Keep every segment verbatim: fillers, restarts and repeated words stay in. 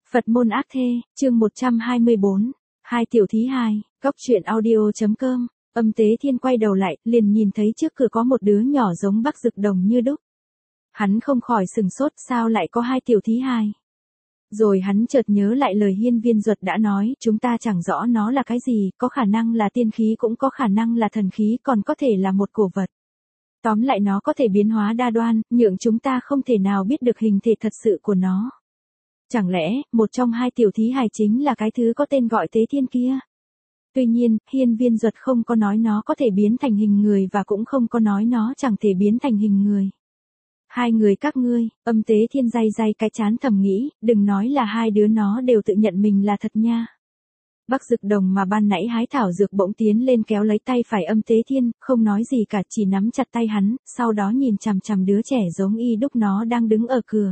Phật môn ác thê, chương một trăm hai mươi bốn, hai tiểu thí hài, góc truyện audio.com, Âm Tế Thiên quay đầu lại, liền nhìn thấy trước cửa có một đứa nhỏ giống Bắc Dực Đồng như đúc. Hắn không khỏi sừng sốt, sao lại có hai tiểu thí hài. Rồi hắn chợt nhớ lại lời Hiên Viên Duật đã nói, chúng ta chẳng rõ nó là cái gì, có khả năng là tiên khí cũng có khả năng là thần khí, còn có thể là một cổ vật. Tóm lại nó có thể biến hóa đa đoan, nhượng chúng ta không thể nào biết được hình thể thật sự của nó. Chẳng lẽ, một trong hai tiểu thí hài chính là cái thứ có tên gọi Tế Thiên kia? Tuy nhiên, Hiên Viên Duật không có nói nó có thể biến thành hình người và cũng không có nói nó chẳng thể biến thành hình người. Hai người các ngươi, Âm Tế Thiên day day cái chán thầm nghĩ, đừng nói là hai đứa nó đều tự nhận mình là thật nha. Bắc Dực Đồng mà ban nãy hái thảo dược bỗng tiến lên kéo lấy tay phải Âm Tế Thiên, không nói gì cả, chỉ nắm chặt tay hắn, sau đó nhìn chằm chằm đứa trẻ giống y đúc nó đang đứng ở cửa.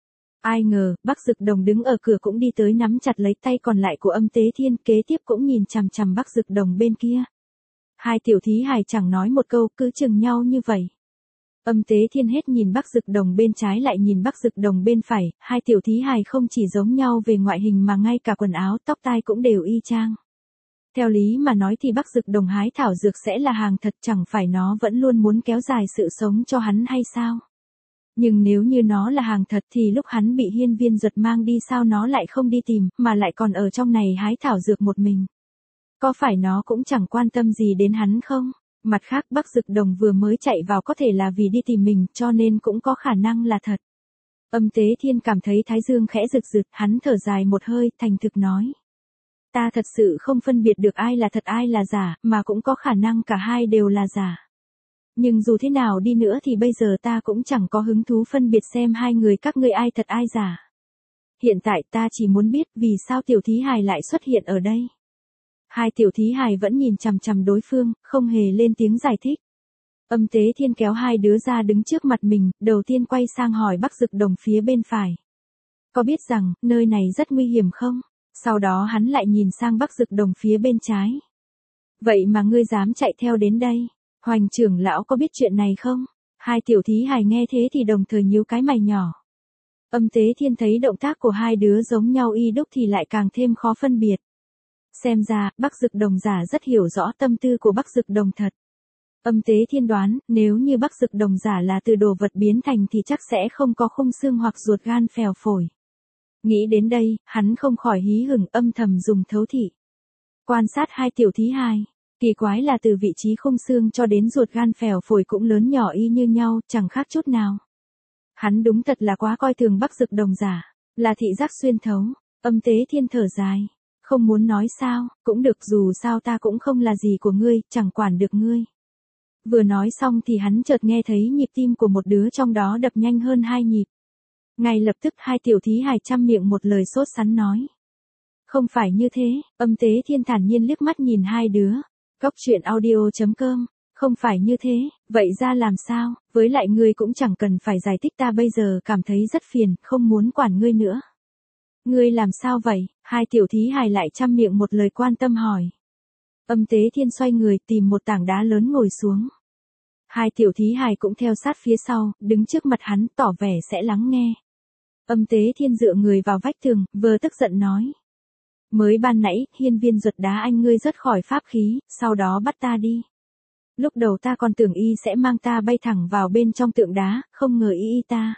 Ai ngờ, Bắc Dực Đồng đứng ở cửa cũng đi tới nắm chặt lấy tay còn lại của Âm Tế Thiên, kế tiếp cũng nhìn chằm chằm Bắc Dực Đồng bên kia. Hai tiểu thí hài chẳng nói một câu, cứ chừng nhau như vậy. Âm Tế Thiên hết nhìn Bắc Dực Đồng bên trái lại nhìn Bắc Dực Đồng bên phải, hai tiểu thí hài không chỉ giống nhau về ngoại hình mà ngay cả quần áo, tóc tai cũng đều y chang. Theo lý mà nói thì Bắc Dực Đồng hái thảo dược sẽ là hàng thật, chẳng phải nó vẫn luôn muốn kéo dài sự sống cho hắn hay sao? Nhưng nếu như nó là hàng thật thì lúc hắn bị Hiên Viên Duật mang đi sao nó lại không đi tìm, mà lại còn ở trong này hái thảo dược một mình? Có phải nó cũng chẳng quan tâm gì đến hắn không? Mặt khác Bắc Dực Đồng vừa mới chạy vào có thể là vì đi tìm mình, cho nên cũng có khả năng là thật. Âm Tế Thiên cảm thấy thái dương khẽ rực rực, hắn thở dài một hơi, thành thực nói. Ta thật sự không phân biệt được ai là thật ai là giả, mà cũng có khả năng cả hai đều là giả. Nhưng dù thế nào đi nữa thì bây giờ ta cũng chẳng có hứng thú phân biệt xem hai người các ngươi ai thật ai giả. Hiện tại ta chỉ muốn biết vì sao tiểu thí hài lại xuất hiện ở đây. Hai tiểu thí hài vẫn nhìn chằm chằm đối phương, không hề lên tiếng giải thích. Âm Tế Thiên kéo hai đứa ra đứng trước mặt mình, đầu tiên quay sang hỏi Bắc Dực Đồng phía bên phải. Có biết rằng, nơi này rất nguy hiểm không? Sau đó hắn lại nhìn sang Bắc Dực Đồng phía bên trái. Vậy mà ngươi dám chạy theo đến đây? Hoành trưởng lão có biết chuyện này không? Hai tiểu thí hài nghe thế thì đồng thời nhíu cái mày nhỏ. Âm Tế Thiên thấy động tác của hai đứa giống nhau y đúc thì lại càng thêm khó phân biệt. Xem ra, Bắc Dực Đồng giả rất hiểu rõ tâm tư của Bắc Dực Đồng thật. Âm Tế Thiên đoán, nếu như Bắc Dực Đồng giả là từ đồ vật biến thành thì chắc sẽ không có khung xương hoặc ruột gan phèo phổi. Nghĩ đến đây, hắn không khỏi hí hửng âm thầm dùng thấu thị. Quan sát hai tiểu thí hài. Kỳ quái là từ vị trí khung xương cho đến ruột gan phèo phổi cũng lớn nhỏ y như nhau, chẳng khác chút nào. Hắn đúng thật là quá coi thường Bắc Dực Đồng giả, là thị giác xuyên thấu. Âm Tế Thiên thở dài. Không muốn nói sao, cũng được, dù sao ta cũng không là gì của ngươi, chẳng quản được ngươi. Vừa nói xong thì hắn chợt nghe thấy nhịp tim của một đứa trong đó đập nhanh hơn hai nhịp. Ngay lập tức hai tiểu thí hài chăm miệng một lời sốt sắng nói. Không phải như thế, Âm Tế Thiên thản nhiên liếc mắt nhìn hai đứa. Góc truyện audio.com, không phải như thế, vậy ra làm sao, với lại ngươi cũng chẳng cần phải giải thích, ta bây giờ cảm thấy rất phiền, không muốn quản ngươi nữa. Ngươi làm sao vậy? Hai tiểu thí hài lại chăm miệng một lời quan tâm hỏi. Âm Tế Thiên xoay người tìm một tảng đá lớn ngồi xuống. Hai tiểu thí hài cũng theo sát phía sau, đứng trước mặt hắn tỏ vẻ sẽ lắng nghe. Âm Tế Thiên dựa người vào vách tường, vừa tức giận nói. Mới ban nãy, Hiên Viên Duật đá anh ngươi rớt khỏi pháp khí, sau đó bắt ta đi. Lúc đầu ta còn tưởng y sẽ mang ta bay thẳng vào bên trong tượng đá, không ngờ y y ta.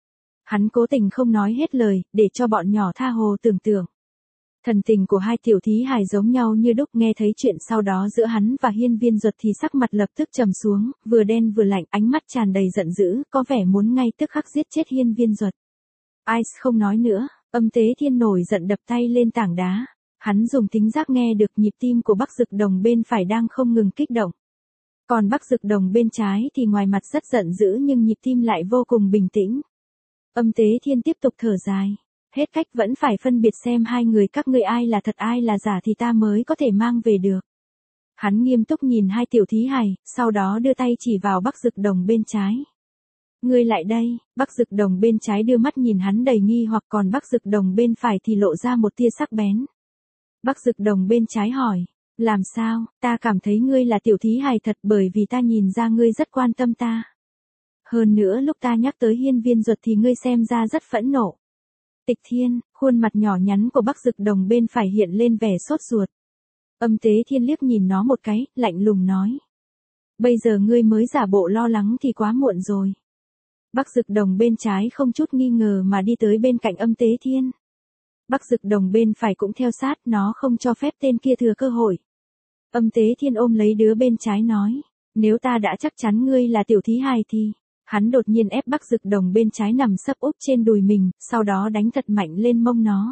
Hắn cố tình không nói hết lời, để cho bọn nhỏ tha hồ tưởng tượng. Thần tình của hai tiểu thí hài giống nhau như đúc, nghe thấy chuyện sau đó giữa hắn và Hiên Viên Duật thì sắc mặt lập tức trầm xuống, vừa đen vừa lạnh, ánh mắt tràn đầy giận dữ, có vẻ muốn ngay tức khắc giết chết Hiên Viên Duật. Ai không nói nữa, Âm Tế Thiên nổi giận đập tay lên tảng đá. Hắn dùng thính giác nghe được nhịp tim của Bắc Dực Đồng bên phải đang không ngừng kích động. Còn Bắc Dực Đồng bên trái thì ngoài mặt rất giận dữ nhưng nhịp tim lại vô cùng bình tĩnh. Âm Tế Thiên tiếp tục thở dài. Hết cách vẫn phải phân biệt xem hai người các ngươi ai là thật ai là giả thì ta mới có thể mang về được. Hắn nghiêm túc nhìn hai tiểu thí hài, sau đó đưa tay chỉ vào Bắc Dực Đồng bên trái. Ngươi lại đây, Bắc Dực Đồng bên trái đưa mắt nhìn hắn đầy nghi hoặc, còn Bắc Dực Đồng bên phải thì lộ ra một tia sắc bén. Bắc Dực Đồng bên trái hỏi, làm sao, ta cảm thấy ngươi là tiểu thí hài thật bởi vì ta nhìn ra ngươi rất quan tâm ta. Hơn nữa lúc ta nhắc tới Hiên Viên Duật thì ngươi xem ra rất phẫn nộ. Tịch Thiên, khuôn mặt nhỏ nhắn của Bắc Dực Đồng bên phải hiện lên vẻ sốt ruột. Âm Tế Thiên liếc nhìn nó một cái, lạnh lùng nói. Bây giờ ngươi mới giả bộ lo lắng thì quá muộn rồi. Bắc Dực Đồng bên trái không chút nghi ngờ mà đi tới bên cạnh Âm Tế Thiên. Bắc Dực Đồng bên phải cũng theo sát, nó không cho phép tên kia thừa cơ hội. Âm Tế Thiên ôm lấy đứa bên trái nói, nếu ta đã chắc chắn ngươi là tiểu thí hài thì... Hắn đột nhiên ép Bắc Dực Đồng bên trái nằm sấp úp trên đùi mình, sau đó đánh thật mạnh lên mông nó.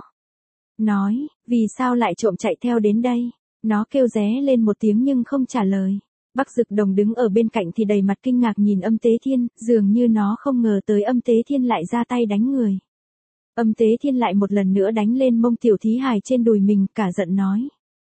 Nói, vì sao lại trộm chạy theo đến đây? Nó kêu ré lên một tiếng nhưng không trả lời. Bắc Dực Đồng đứng ở bên cạnh thì đầy mặt kinh ngạc nhìn Âm Tế Thiên, dường như nó không ngờ tới Âm Tế Thiên lại ra tay đánh người. Âm Tế Thiên lại một lần nữa đánh lên mông tiểu thí hài trên đùi mình, cả giận nói.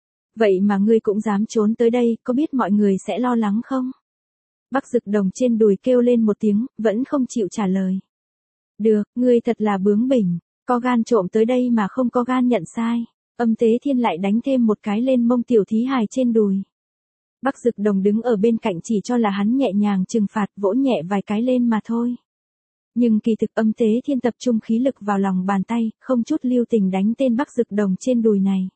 Vậy mà ngươi cũng dám trốn tới đây, có biết mọi người sẽ lo lắng không? Bắc Dực Đồng trên đùi kêu lên một tiếng, vẫn không chịu trả lời. Được, ngươi thật là bướng bỉnh, có gan trộm tới đây mà không có gan nhận sai. Âm Tế Thiên lại đánh thêm một cái lên mông tiểu thí hài trên đùi. Bắc Dực Đồng đứng ở bên cạnh chỉ cho là hắn nhẹ nhàng trừng phạt, vỗ nhẹ vài cái lên mà thôi. Nhưng kỳ thực Âm Tế Thiên tập trung khí lực vào lòng bàn tay, không chút lưu tình đánh tên Bắc Dực Đồng trên đùi này.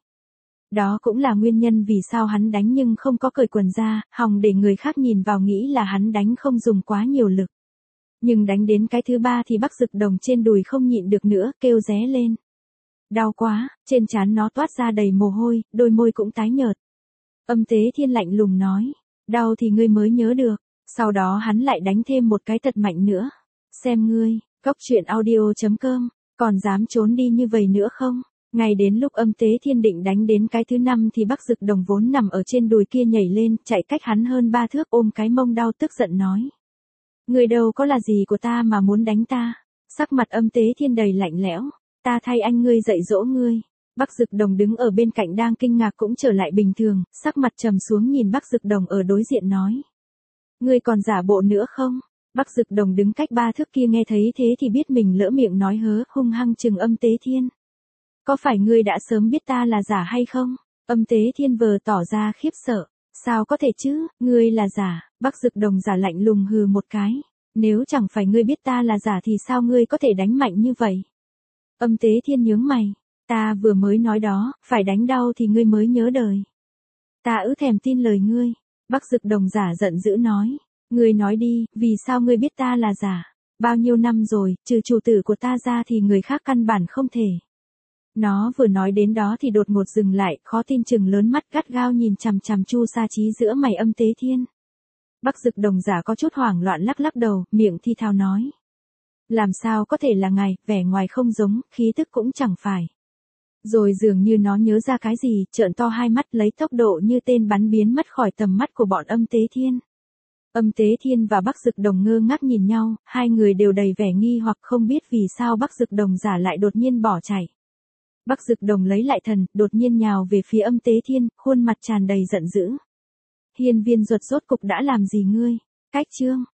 Đó cũng là nguyên nhân vì sao hắn đánh nhưng không có cởi quần ra, hòng để người khác nhìn vào nghĩ là hắn đánh không dùng quá nhiều lực. Nhưng đánh đến cái thứ ba thì Bắc Dực Đồng trên đùi không nhịn được nữa, kêu ré lên. Đau quá, trên trán nó toát ra đầy mồ hôi, đôi môi cũng tái nhợt. Âm Tế Thiên lạnh lùng nói, đau thì ngươi mới nhớ được. Sau đó hắn lại đánh thêm một cái thật mạnh nữa. Xem ngươi, cóc truyện audio chấm com, còn dám trốn đi như vậy nữa không? Ngay đến lúc Âm Tế Thiên định đánh đến cái thứ năm thì Bắc Dực Đồng vốn nằm ở trên đùi kia nhảy lên, chạy cách hắn hơn ba thước, ôm cái mông đau tức giận nói. Người đâu có là gì của ta mà muốn đánh ta? Sắc mặt Âm Tế Thiên đầy lạnh lẽo. Ta thay anh ngươi dạy dỗ ngươi. Bắc Dực Đồng đứng ở bên cạnh đang kinh ngạc cũng trở lại bình thường, sắc mặt trầm xuống nhìn Bắc Dực Đồng ở đối diện nói. Ngươi còn giả bộ nữa không? Bắc Dực Đồng đứng cách ba thước kia nghe thấy thế thì biết mình lỡ miệng nói hớ, hung hăng trừng Âm Tế Thiên. Có phải ngươi đã sớm biết ta là giả hay không? Âm Tế Thiên vờ tỏ ra khiếp sợ. Sao có thể chứ, ngươi là giả? Bắc Dực Đồng giả lạnh lùng hừ một cái. Nếu chẳng phải ngươi biết ta là giả thì sao ngươi có thể đánh mạnh như vậy? Âm Tế Thiên nhướng mày. Ta vừa mới nói đó, phải đánh đau thì ngươi mới nhớ đời. Ta ư thèm tin lời ngươi. Bắc Dực Đồng giả giận dữ nói. Ngươi nói đi, vì sao ngươi biết ta là giả? Bao nhiêu năm rồi, trừ chủ tử của ta ra thì người khác căn bản không thể. Nó vừa nói đến đó thì đột ngột dừng lại, khó tin chừng lớn mắt gắt gao nhìn chằm chằm Chu Sa Chí giữa mày Âm Tế Thiên. Bắc Dực Đồng giả có chút hoảng loạn lắc lắc đầu, miệng thi thào nói. Làm sao có thể là ngài, vẻ ngoài không giống, khí tức cũng chẳng phải. Rồi dường như nó nhớ ra cái gì, trợn to hai mắt lấy tốc độ như tên bắn biến mất khỏi tầm mắt của bọn Âm Tế Thiên. Âm Tế Thiên và Bắc Dực Đồng ngơ ngác nhìn nhau, hai người đều đầy vẻ nghi hoặc không biết vì sao Bắc Dực Đồng giả lại đột nhiên bỏ chạy. Bắc Dực Đồng lấy lại thần, đột nhiên nhào về phía Âm Tế Thiên, khuôn mặt tràn đầy giận dữ. Hiên Viên Duật rốt cục đã làm gì ngươi? Cách chương